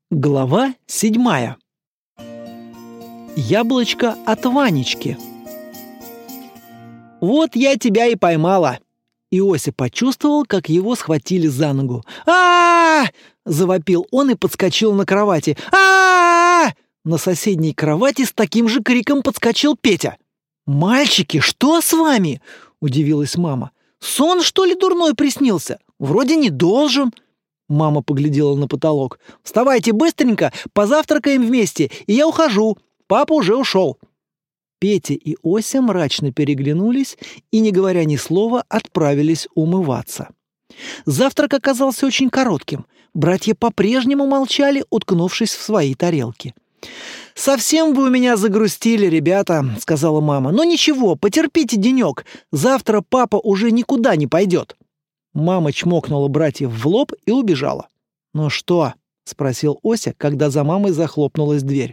Глава 7. Яблочко от Ванечки. «Вот я тебя и поймала!» Иося почувствовал, как его схватили за ногу. Завопил он и подскочил на кровати. На соседней кровати с таким же криком подскочил Петя. «Мальчики, что с вами?» – удивилась мама. «Сон, что ли, дурной приснился? Вроде не должен». Мама поглядела на потолок. «Вставайте быстренько, позавтракаем вместе, и я ухожу. Папа уже ушел». Петя и Ося мрачно переглянулись и, не говоря ни слова, отправились умываться. Завтрак оказался очень коротким. Братья по-прежнему молчали, уткнувшись в свои тарелки. «Совсем вы у меня загрустили, ребята», — сказала мама. «Но ничего, потерпите денек. Завтра папа уже никуда не пойдет». Мама чмокнула братьев в лоб и убежала. «Ну что?» — спросил Ося, когда за мамой захлопнулась дверь.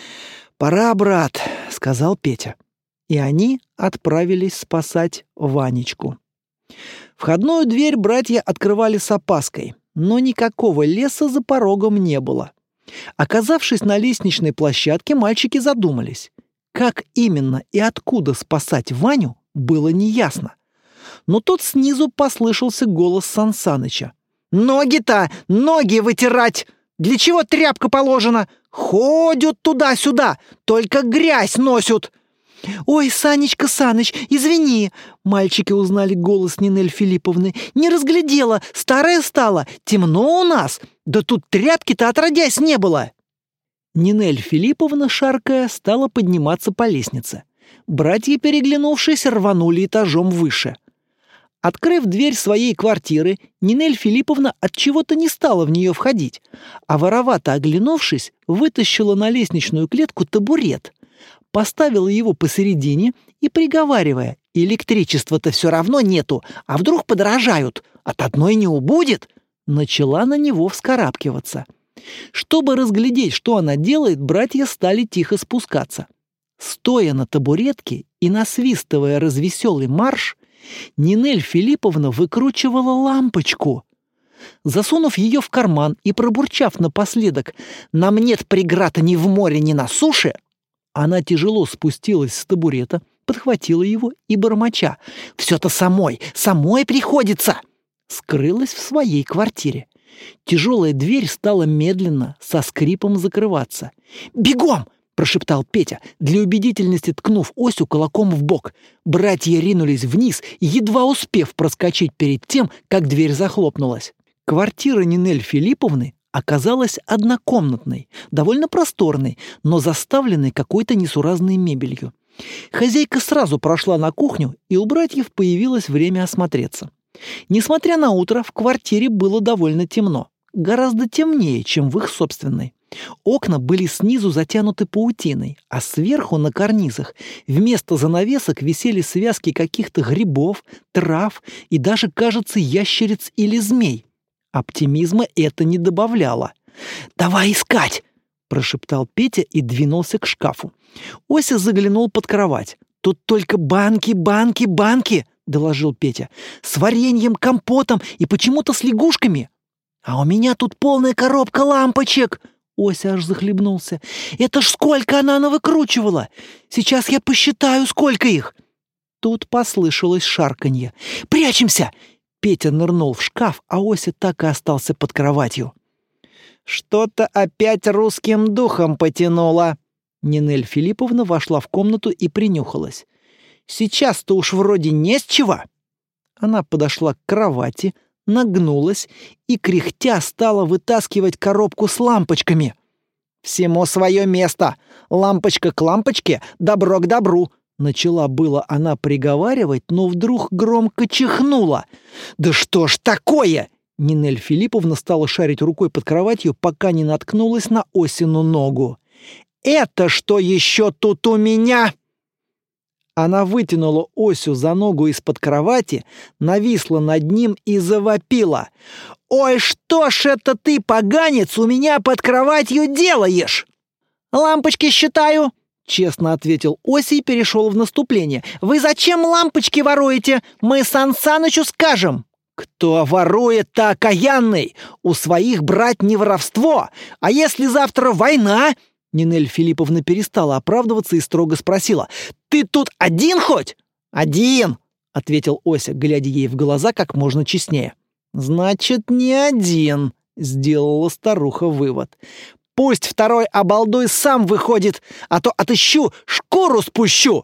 «Пора, брат», — сказал Петя. И они отправились спасать Ванечку. Входную дверь братья открывали с опаской, но никакого леса за порогом не было. Оказавшись на лестничной площадке, мальчики задумались. Как именно и откуда спасать Ваню, было неясно. Но тут снизу послышался голос Сансаныча. «Ноги-то! Ноги вытирать! Для чего тряпка положена? Ходят туда-сюда, только грязь носят!» «Ой, Санечка, Саныч, извини!» Мальчики узнали голос Нинель Филипповны. «Не разглядела, старая стала, темно у нас! Да тут тряпки-то отродясь не было!» Нинель Филипповна, шаркая, стала подниматься по лестнице. Братья, переглянувшись, рванули этажом выше. Открыв дверь своей квартиры, Нинель Филипповна отчего-то не стала в нее входить, а воровато оглянувшись, вытащила на лестничную клетку табурет, поставила его посередине и, приговаривая: «Электричества-то все равно нету, а вдруг подорожают, от одной не убудет», начала на него вскарабкиваться. Чтобы разглядеть, что она делает, братья стали тихо спускаться. Стоя на табуретке и насвистывая развеселый марш, Нинель Филипповна выкручивала лампочку. Засунув ее в карман и пробурчав напоследок: «Нам нет преград ни в море, ни на суше», она тяжело спустилась с табурета, подхватила его и, бормоча: «Все-то самой приходится», скрылась в своей квартире. Тяжелая дверь стала медленно, со скрипом закрываться. «Бегом!» — прошептал Петя, для убедительности ткнув Осю кулаком в бок. Братья ринулись вниз, едва успев проскочить перед тем, как дверь захлопнулась. Квартира Нинель Филипповны оказалась однокомнатной, довольно просторной, но заставленной какой-то несуразной мебелью. Хозяйка сразу прошла на кухню, и у братьев появилось время осмотреться. Несмотря на утро, в квартире было довольно темно, гораздо темнее, чем в их собственной. Окна были снизу затянуты паутиной, а сверху на карнизах вместо занавесок висели связки каких-то грибов, трав и даже, кажется, ящериц или змей. Оптимизма это не добавляло. «Давай искать!» – прошептал Петя и двинулся к шкафу. Ося заглянул под кровать. «Тут только банки, банки, банки!» – доложил Петя. «С вареньем, компотом и почему-то с лягушками!» «А у меня тут полная коробка лампочек!» Ося аж захлебнулся. «Это ж сколько она навыкручивала! Сейчас я посчитаю, сколько их!» Тут послышалось шарканье. «Прячемся!» Петя нырнул в шкаф, а Ося так и остался под кроватью. «Что-то опять русским духом потянуло!» Нинель Филипповна вошла в комнату и принюхалась. «Сейчас-то уж вроде не с чего!» Она подошла к кровати, нагнулась и, кряхтя, стала вытаскивать коробку с лампочками. «Всему свое место! Лампочка к лампочке, добро к добру!» Начала было она приговаривать, но вдруг громко чихнула. «Да что ж такое!» Нинель Филипповна стала шарить рукой под кроватью, пока не наткнулась на Осину ногу. «Это что еще тут у меня?» Она вытянула Осю за ногу из-под кровати, нависла над ним и завопила: «Ой, что ж это ты, поганец, у меня под кроватью делаешь?» «Лампочки считаю», — честно ответил Ося и перешел в наступление. «Вы зачем лампочки воруете? Мы Сан Санычу скажем!» Кто ворует, то окаянный. У своих брать не воровство. А если завтра война? Нинель Филипповна перестала оправдываться и строго спросила: «Ты тут один хоть?» «Один», — ответил Ося, глядя ей в глаза как можно честнее. «Значит, не один», — сделала старуха вывод. «Пусть второй обалдуй сам выходит, а то отыщу, шкуру спущу!»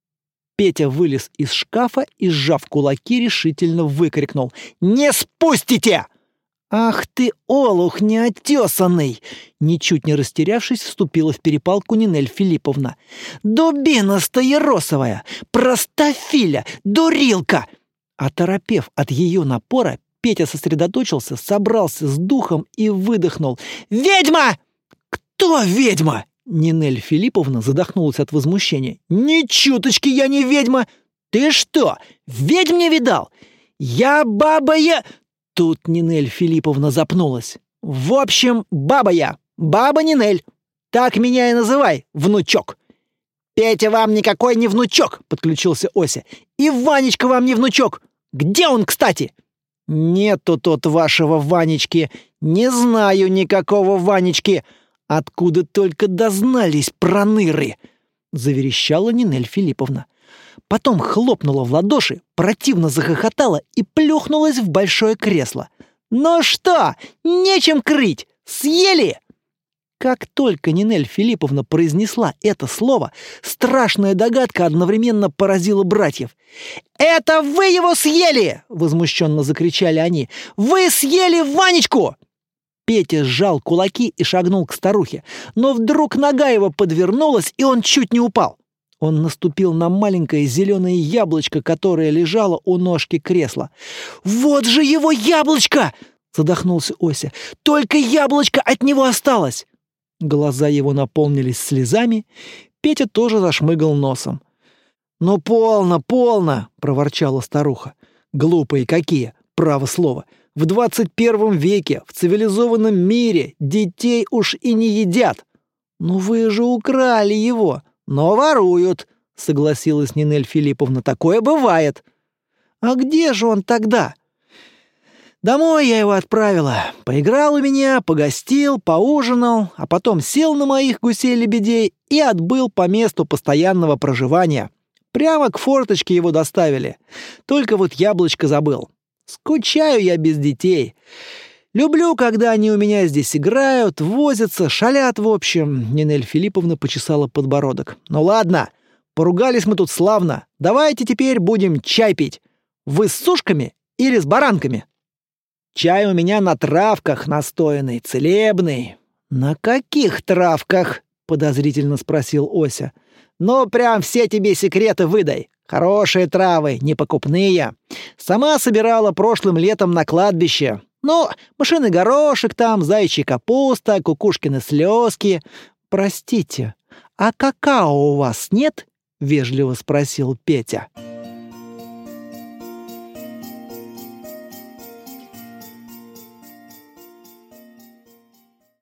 Петя вылез из шкафа и, сжав кулаки, решительно выкрикнул: «Не спустите!» «Ах ты, олух неотесанный!» Ничуть не растерявшись, вступила в перепалку Нинель Филипповна. «Дубина стаеросовая! Простофиля! Дурилка!» Оторопев от ее напора, Петя сосредоточился, собрался с духом и выдохнул: «Ведьма!» «Кто ведьма?» Нинель Филипповна задохнулась от возмущения. «Ни чуточки я не ведьма! Ты что, ведьм не видал? Я баба я...» Тут Нинель Филипповна запнулась. «В общем, баба я, баба Нинель. Так меня и называй, внучок». «Петя вам никакой не внучок», — подключился Ося. «И Ванечка вам не внучок. Где он, кстати?» «Нету тут вашего Ванечки. Не знаю никакого Ванечки. Откуда только дознались проныры!» — заверещала Нинель Филипповна. Потом хлопнула в ладоши, противно захохотала и плюхнулась в большое кресло. «Ну что, нечем крыть! Съели!» Как только Нинель Филипповна произнесла это слово, страшная догадка одновременно поразила братьев. «Это вы его съели!» — возмущенно закричали они. «Вы съели Ванечку!» Петя сжал кулаки и шагнул к старухе, но вдруг нога его подвернулась, и он чуть не упал. Он наступил на маленькое зеленое яблочко, которое лежало у ножки кресла. «Вот же его яблочко!» — задохнулся Ося. «Только яблочко от него осталось!» Глаза его наполнились слезами. Петя тоже зашмыгал носом. «Ну полно, полно!» — проворчала старуха. «Глупые какие, право слово! В 21 веке, в цивилизованном мире, детей уж и не едят!» «Ну вы же украли его!» «Но воруют», — согласилась Нинель Филипповна. «Такое бывает». «А где же он тогда?» «Домой я его отправила. Поиграл у меня, погостил, поужинал, а потом сел на моих гусей-лебедей и отбыл по месту постоянного проживания. Прямо к форточке его доставили. Только вот яблочко забыл. Скучаю я без детей. Люблю, когда они у меня здесь играют, возятся, шалят, в общем». Нинель Филипповна почесала подбородок. «Ну ладно, поругались мы тут славно. Давайте теперь будем чай пить. Вы с сушками или с баранками?» «Чай у меня на травках настоянный, целебный». «На каких травках?» — подозрительно спросил Ося. «Ну, прям все тебе секреты выдай. Хорошие травы, непокупные. Сама собирала прошлым летом на кладбище. Ну, мышиный горошек там, заячья капуста, кукушкины слезки». «Простите, а какао у вас нет?» — вежливо спросил Петя.